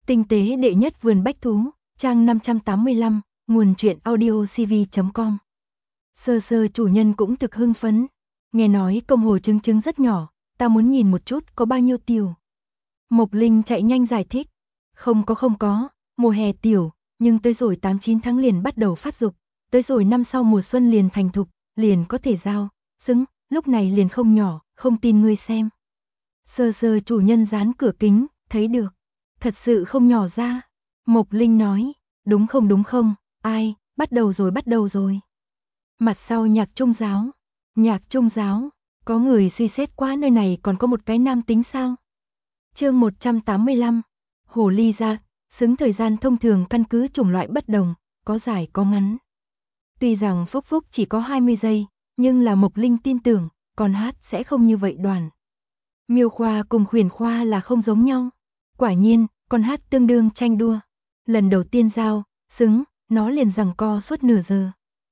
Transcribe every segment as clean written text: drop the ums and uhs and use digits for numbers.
Tinh tế đệ nhất vườn bách thú, trang 585, nguồn truyện audiocv.com. Sơ sơ chủ nhân cũng thực hưng phấn. Nghe nói công hồ trứng trứng rất nhỏ, ta muốn nhìn một chút có bao nhiêu tiểu. Mộc Linh chạy nhanh giải thích. Không có, mùa hè tiểu, nhưng tới rồi 8-9 tháng liền bắt đầu phát dục, tới rồi năm sau mùa xuân liền thành thục, liền có thể giao, xứng, lúc này liền không nhỏ, không tin ngươi xem. Sơ sơ chủ nhân dán cửa kính, thấy được. Thật sự không nhỏ ra. Mộc Linh nói, đúng không, ai, bắt đầu rồi. Mặt sau Nhạc Trung giáo, có người suy xét quá nơi này còn có một cái nam tính sao? Chương 185, hồ ly ra, xứng thời gian thông thường căn cứ chủng loại bất đồng, có dài có ngắn. Tuy rằng Phúc Phúc chỉ có 20 giây, nhưng là Mộc Linh tin tưởng, con hát sẽ không như vậy đoàn. Miêu khoa cùng khuyển khoa là không giống nhau. Quả nhiên, con hát tương đương tranh đua. Lần đầu tiên giao, xứng, nó liền giằng co suốt nửa giờ.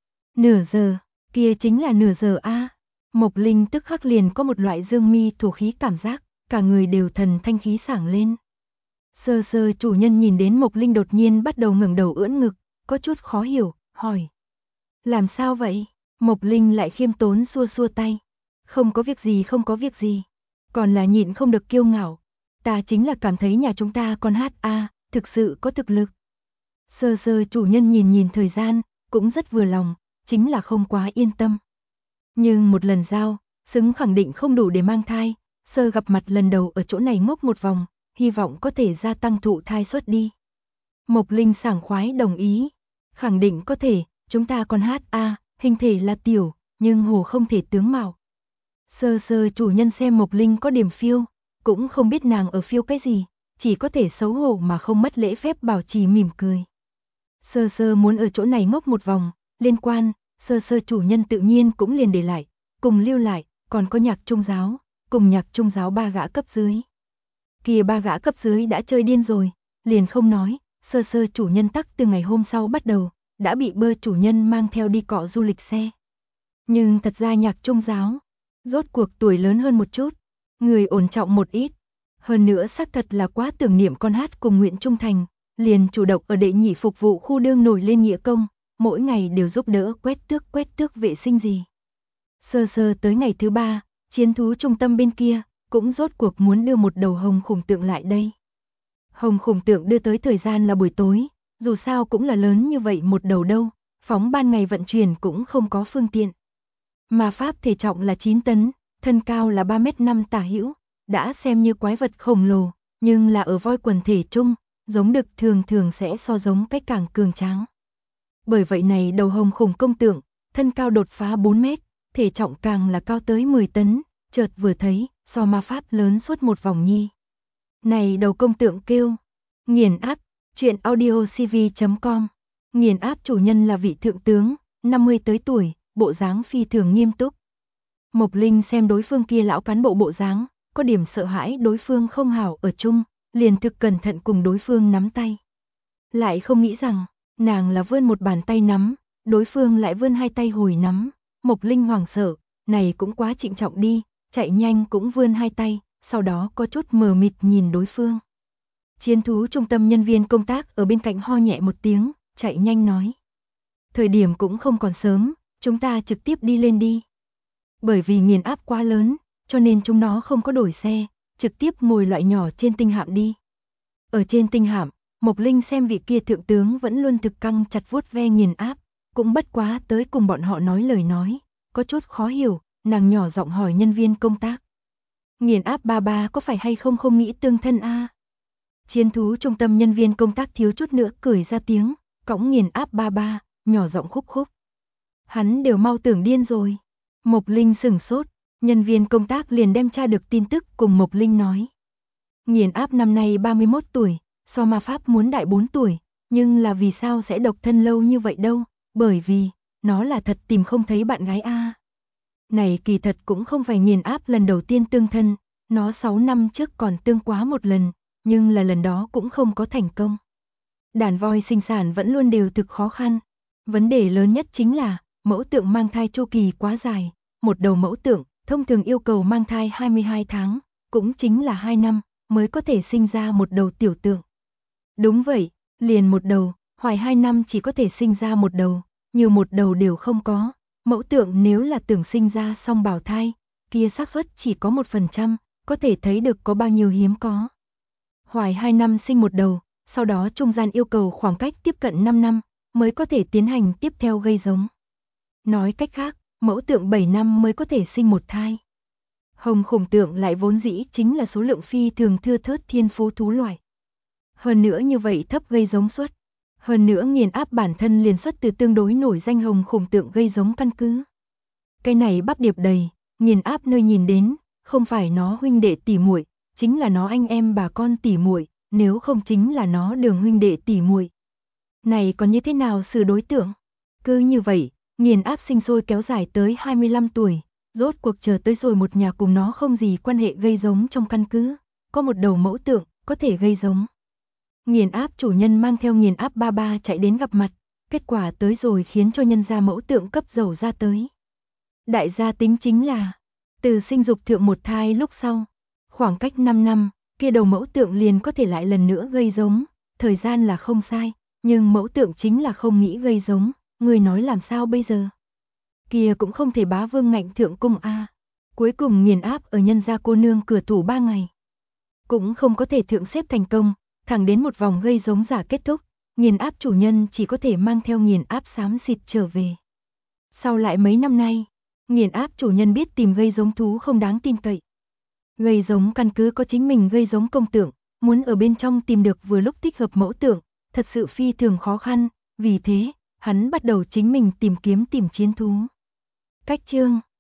Nửa giờ, kia chính là nửa giờ a. Mộc Linh tức khắc liền có một loại dương mi thổ khí cảm giác, cả người đều thần thanh khí sảng lên. Sơ sơ chủ nhân nhìn đến Mộc Linh đột nhiên bắt đầu ngẩng đầu ưỡn ngực, có chút khó hiểu, hỏi. Làm sao vậy? Mộc Linh lại khiêm tốn xua tay. Không có việc gì. Còn là nhịn không được kiêu ngạo. Ta chính là cảm thấy nhà chúng ta con hát thực sự có thực lực. Sơ sơ chủ nhân nhìn thời gian, cũng rất vừa lòng, chính là không quá yên tâm. Nhưng một lần giao, xứng khẳng định không đủ để mang thai, sơ gặp mặt lần đầu ở chỗ này ngốc một vòng, hy vọng có thể gia tăng thụ thai suất đi. Mộc Linh sảng khoái đồng ý, khẳng định có thể, chúng ta con hát hình thể là tiểu, nhưng hồ không thể tướng mạo. Sơ sơ chủ nhân xem Mộc Linh có điểm phiêu, cũng không biết nàng ở phiêu cái gì, chỉ có thể xấu hổ mà không mất lễ phép bảo trì mỉm cười. Sơ sơ muốn ở chỗ này ngốc một vòng, liên quan, sơ sơ chủ nhân tự nhiên cũng liền để lại, cùng lưu lại, còn có Nhạc Trung giáo, cùng Nhạc Trung giáo 3 gã cấp dưới. Kìa 3 gã cấp dưới đã chơi điên rồi, liền không nói, sơ sơ chủ nhân tắc từ ngày hôm sau bắt đầu, đã bị bơ chủ nhân mang theo đi cọ du lịch xe. Nhưng thật ra Nhạc Trung giáo, rốt cuộc tuổi lớn hơn một chút, người ổn trọng một ít. Hơn nữa xác thật là quá tưởng niệm con hát cùng nguyện trung thành, liền chủ động ở đệ nhị phục vụ khu đương nổi lên nghĩa công, mỗi ngày đều giúp đỡ quét tước vệ sinh gì. Sơ sơ tới ngày thứ 3, chiến thú trung tâm bên kia, cũng rốt cuộc muốn đưa một đầu hồng khủng tượng lại đây. Hồng khủng tượng đưa tới thời gian là buổi tối, dù sao cũng là lớn như vậy một đầu đâu, phóng ban ngày vận chuyển cũng không có phương tiện. Mà pháp thể trọng là 9 tấn, thân cao là 3m5 tả hữu, đã xem như quái vật khổng lồ, nhưng là ở voi quần thể chung, giống đực thường sẽ so giống cách càng cường tráng. Bởi vậy này đầu hồng khủng công tượng, thân cao đột phá 4 mét, thể trọng càng là cao tới 10 tấn, chợt vừa thấy, so ma pháp lớn suốt một vòng nhi. Này đầu công tượng kêu, nghiền áp, truyện audiocv.com. Nghiền áp chủ nhân là vị thượng tướng, 50 tới tuổi, bộ dáng phi thường nghiêm túc. Mộc Linh xem đối phương kia lão cán bộ dáng, có điểm sợ hãi đối phương không hảo ở chung, liền thực cẩn thận cùng đối phương nắm tay. Lại không nghĩ rằng, nàng là vươn một bàn tay nắm, đối phương lại vươn 2 tay hồi nắm. Mộc Linh hoảng sợ, này cũng quá trịnh trọng đi, chạy nhanh cũng vươn 2 tay, sau đó có chút mờ mịt nhìn đối phương. Chiến thú trung tâm nhân viên công tác ở bên cạnh ho nhẹ một tiếng, chạy nhanh nói. Thời điểm cũng không còn sớm, chúng ta trực tiếp đi lên đi. Bởi vì nghiền áp quá lớn, cho nên chúng nó không có đổi xe, trực tiếp ngồi loại nhỏ trên tinh hạm đi. Ở trên tinh hạm, Mộc Linh xem vị kia thượng tướng vẫn luôn thực căng chặt vuốt ve nghiền áp, cũng bất quá tới cùng bọn họ nói lời nói, có chút khó hiểu, nàng nhỏ giọng hỏi nhân viên công tác. Nghiền áp ba có phải hay không nghĩ tương thân a? Chiến thú trung tâm nhân viên công tác thiếu chút nữa cười ra tiếng, cõng nghiền áp ba, nhỏ giọng khúc. Hắn đều mau tưởng điên rồi. Mộc Linh sửng sốt, nhân viên công tác liền đem tra được tin tức cùng Mộc Linh nói. Nghiền áp năm nay 31 tuổi, so ma pháp muốn đại 4 tuổi, nhưng là vì sao sẽ độc thân lâu như vậy đâu, bởi vì, nó là thật tìm không thấy bạn gái a. Này kỳ thật cũng không phải nghiền áp lần đầu tiên tương thân, nó 6 năm trước còn tương quá một lần, nhưng là lần đó cũng không có thành công. Đàn voi sinh sản vẫn luôn đều thực khó khăn, vấn đề lớn nhất chính là, mẫu tượng mang thai chu kỳ quá dài, một đầu mẫu tượng thông thường yêu cầu mang thai 22 tháng, cũng chính là 2 năm, mới có thể sinh ra một đầu tiểu tượng. Đúng vậy, liền một đầu, hoài 2 năm chỉ có thể sinh ra một đầu, nhiều một đầu đều không có. Mẫu tượng nếu là tưởng sinh ra song bào thai, kia xác suất chỉ có 1%, có thể thấy được có bao nhiêu hiếm có. Hoài 2 năm sinh một đầu, sau đó trung gian yêu cầu khoảng cách tiếp cận 5 năm, mới có thể tiến hành tiếp theo gây giống. Nói cách khác, mẫu tượng 7 năm mới có thể sinh một thai. Hồng khủng tượng lại vốn dĩ chính là số lượng phi thường thưa thớt thiên phú thú loại. Hơn nữa như vậy thấp gây giống suất. Hơn nữa nghiền áp bản thân liền xuất từ tương đối nổi danh hồng khủng tượng gây giống căn cứ. Cái này bắp điệp đầy, nghiền áp nơi nhìn đến, không phải nó huynh đệ tỷ muội, chính là nó anh em bà con tỷ muội, nếu không chính là nó đường huynh đệ tỷ muội. Này còn như thế nào xử đối tượng? Cứ như vậy, nghiền áp sinh sôi kéo dài tới 25 tuổi, rốt cuộc chờ tới rồi một nhà cùng nó không gì quan hệ gây giống trong căn cứ, có một đầu mẫu tượng, có thể gây giống. Nghiền áp chủ nhân mang theo nghiền áp ba ba chạy đến gặp mặt, kết quả tới rồi khiến cho nhân gia mẫu tượng cấp dầu ra tới. Đại gia tính chính là, từ sinh dục thượng một thai lúc sau, khoảng cách 5 năm, kia đầu mẫu tượng liền có thể lại lần nữa gây giống, thời gian là không sai, nhưng mẫu tượng chính là không nghĩ gây giống, người nói làm sao bây giờ? Kia cũng không thể bá vương ngạnh thượng cung a. Cuối cùng nghiền áp ở nhân gia cô nương cửa tủ 3 ngày. Cũng không có thể thượng xếp thành công, thẳng đến một vòng gây giống giả kết thúc, nghiền áp chủ nhân chỉ có thể mang theo nghiền áp xám xịt trở về. Sau lại mấy năm nay, nghiền áp chủ nhân biết tìm gây giống thú không đáng tin cậy. Gây giống căn cứ có chính mình gây giống công tượng, muốn ở bên trong tìm được vừa lúc thích hợp mẫu tượng, thật sự phi thường khó khăn, vì thế, hắn bắt đầu chính mình tìm kiếm chiến thú. Cách chương